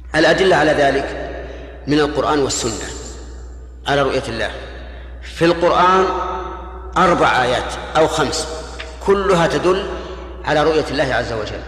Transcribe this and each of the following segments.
الأدلة على ذلك من القرآن والسنة على رؤية الله. في القرآن 4 آيات أو 5 كلها تدل على رؤية الله عز وجل.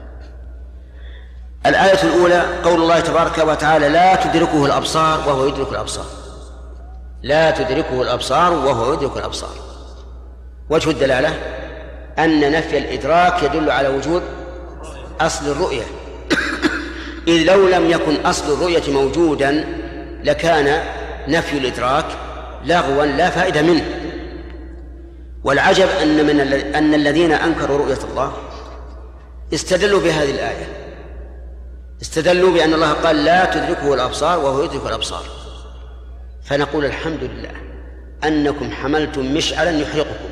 الآية الأولى قول الله تبارك وتعالى: لا تدركه الأبصار وهو يدرك الأبصار. لا تدركه الأبصار وهو يدرك الأبصار. وجه الدلالة أن نفي الإدراك يدل على وجود أصل الرؤية، إذ لو لم يكن أصل الرؤية موجودا لكان نفي الإدراك لغوا لا فائدة منه. والعجب أن الذين أنكروا رؤية الله استدلوا بهذه الآية، استدلوا بأن الله قال: لا تدركه الأبصار وهو يدرك الأبصار. فنقول الحمد لله أنكم حملتم مشعلا يحرقكم،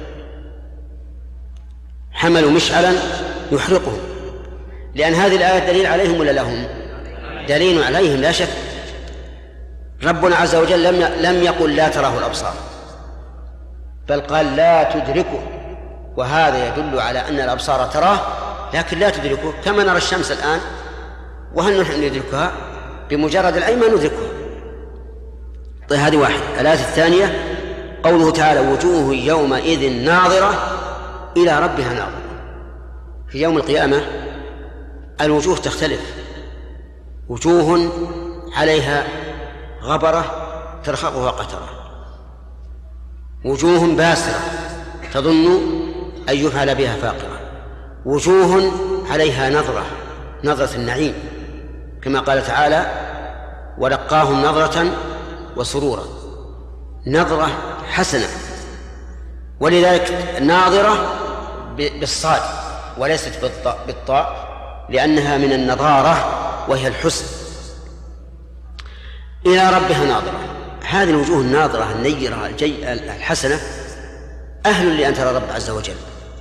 حملوا مشعلا يحرقهم، لأن هذه الآية دليل عليهم ولا لهم؟ دليل عليهم لا شك. ربنا عز وجل لم يقل لا تراه الأبصار، بل قال لا تدركه، وهذا يدل على أن الأبصار تراه لكن لا تدركه، كما نرى الشمس الآن وهل نحن ندركها؟ بمجرد العين ما ندركها. طيب هذه واحد. الآية الثانية قوله تعالى: وجوه يومئذ ناظرة إلى ربها ناظرة. في يوم القيامة الوجوه تختلف، وجوه عليها غبرة ترهقها قترة، وجوه باسرة تظن أن يفعل بها فاقرة، وجوه عليها نظرة النعيم، كما قال تعالى: ولقاهم نظرة وسرورا، نظرة حسنة. ولذلك ناظرة بالصاد وليست بالطاء، لأنها من النظارة وهي الحسن. إلى ربها ناظرة، هذه الوجوه الناظرة النيرة الحسنة أهل لأن ترى رب عز وجل،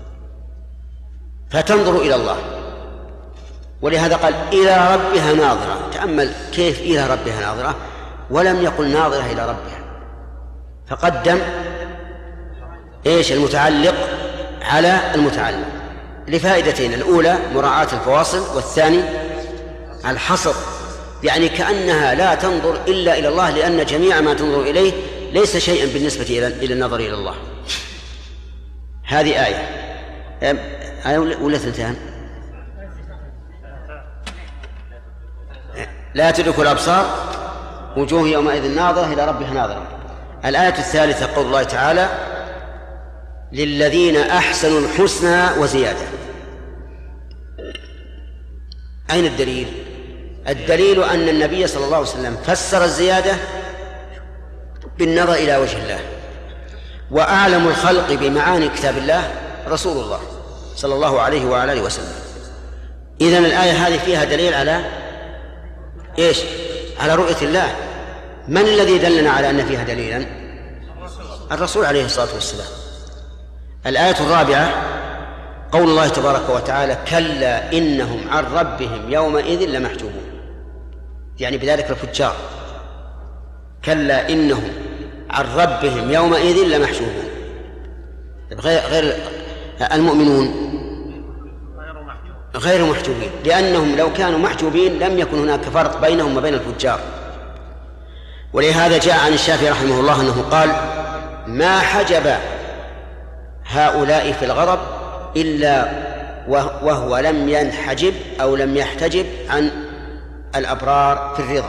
فتنظر إلى الله. ولهذا قال: إلى ربها ناظرة. تأمل كيف إلى ربها ناظرة ولم يقل ناظرة إلى ربها، فقدم المتعلق على المتعلق لفائدتين: الأولى مراعاة الفواصل، والثاني الحصر، يعني كأنها لا تنظر إلا إلى الله، لأن جميع ما تنظر إليه ليس شيئا بالنسبة إلى النظر إلى الله. هذه آية ولا ثنتان؟ لا تدرك الأبصار وجوه يومئذ ناظرة إلى ربها ناظرة. الآية الثالثة قول الله تعالى: للذين أحسنوا الحسنى وزيادة. أين الدليل؟ الدليل أن النبي صلى الله عليه وسلم فسر الزيادة بالنظر إلى وجه الله، وأعلم الخلق بمعاني كتاب الله رسول الله صلى الله عليه وعلى آله وسلم. إذن الآية هذه فيها دليل على على رؤية الله. من الذي دلنا على أن فيها دليلا؟ الرسول عليه الصلاة والسلام. الآية الرابعة قول الله تبارك وتعالى: كلا إنهم عن ربهم يومئذ لمحجوبون، يعني بذلك الفجار. كلا إنهم عن ربهم يومئذ لمحجوبون. غير المؤمنون غير محجوبين، لأنهم لو كانوا محجوبين لم يكن هناك فرق بينهم وبين الفجار. ولهذا جاء عن الشافعي رحمه الله أنه قال: ما حجب هؤلاء في الغضب إلا وهو لم ينحجب أو لم يحتجب عن الأبرار في الرضا.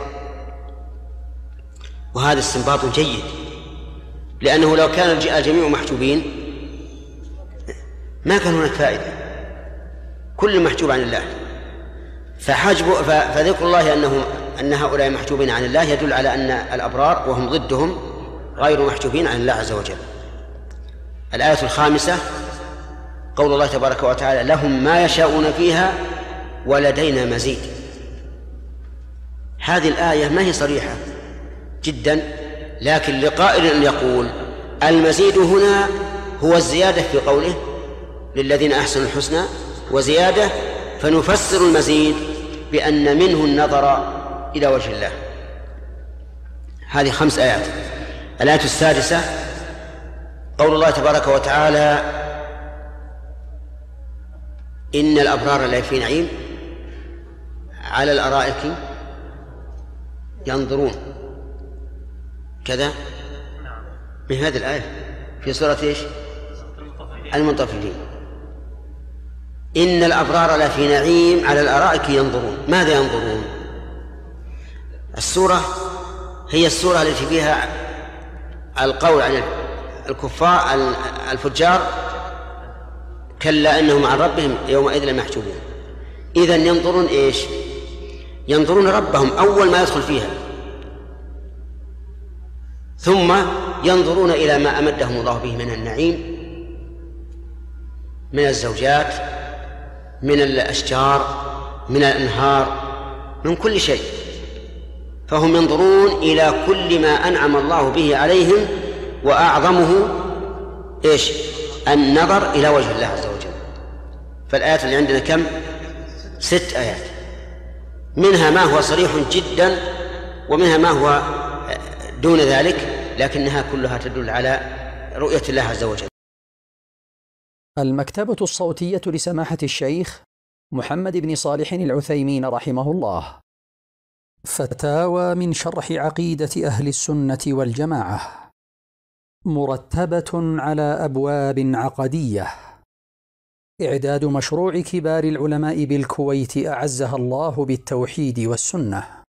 وهذا استنباط جيد، لأنه لو كان الجميع محجوبين ما كان هناك فائدة، كل محجوب عن الله. فذكر الله أن هؤلاء محجوبين عن الله يدل على أن الأبرار وهم ضدهم غير محجوبين عن الله عز وجل. الآية الخامسة قول الله تبارك وتعالى: لهم ما يشاءون فيها ولدينا مزيد. هذه الآية ما هي صريحة جدا، لكن لقائل أن يقول المزيد هنا هو الزيادة في قوله: للذين أحسنوا الحسنى وزيادة، فنفسر المزيد بأن منه النظر إلى وجه الله. هذه 5 آيات. الآية السادسة قول الله تبارك وتعالى: إن الأبرار لفي نعيم على الأرائك ينظرون كذا من هذه الآية في سورة إيش؟ المطففين. إن الأبرار لفي نعيم على الأرائك ينظرون. ماذا ينظرون؟ السورة هي السورة التي فيها القول عن الكفار الفجار كلا إنهم عن ربهم يومئذ لمحجوبون. إذن ينظرون إيش؟ ينظرون ربهم أول ما يدخل فيها، ثم ينظرون إلى ما أمدهم الله به من النعيم، من الزوجات، من الأشجار، من الأنهار، من كل شيء. فهم ينظرون إلى كل ما أنعم الله به عليهم، وأعظمه إيش؟ النظر إلى وجه الله عز وجل. فالآيات اللي عندنا كم؟ 6 آيات، منها ما هو صريح جدا ومنها ما هو دون ذلك، لكنها كلها تدل على رؤية الله عز وجل. المكتبة الصوتية لسماحة الشيخ محمد بن صالح العثيمين رحمه الله. فتاوى من شرح عقيدة أهل السنة والجماعة، مرتبة على أبواب عقدية. إعداد مشروع كبار العلماء بالكويت أعزها الله بالتوحيد والسنة.